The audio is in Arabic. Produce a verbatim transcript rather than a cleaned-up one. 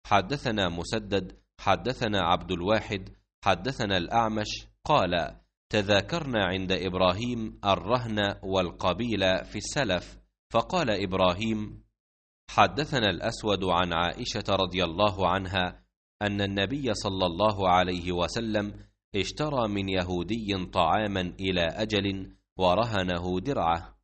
حدثنا مسدد حدثنا عبد الواحد حدثنا الأعمش قال: تذاكرنا عند إبراهيم الرهن والقبيل في السلف، فقال إبراهيم: حدثنا الأسود عن عائشة رضي الله عنها أن النبي صلى الله عليه وسلم اشترى من يهودي طعاما إلى أجل ورهنه درعه،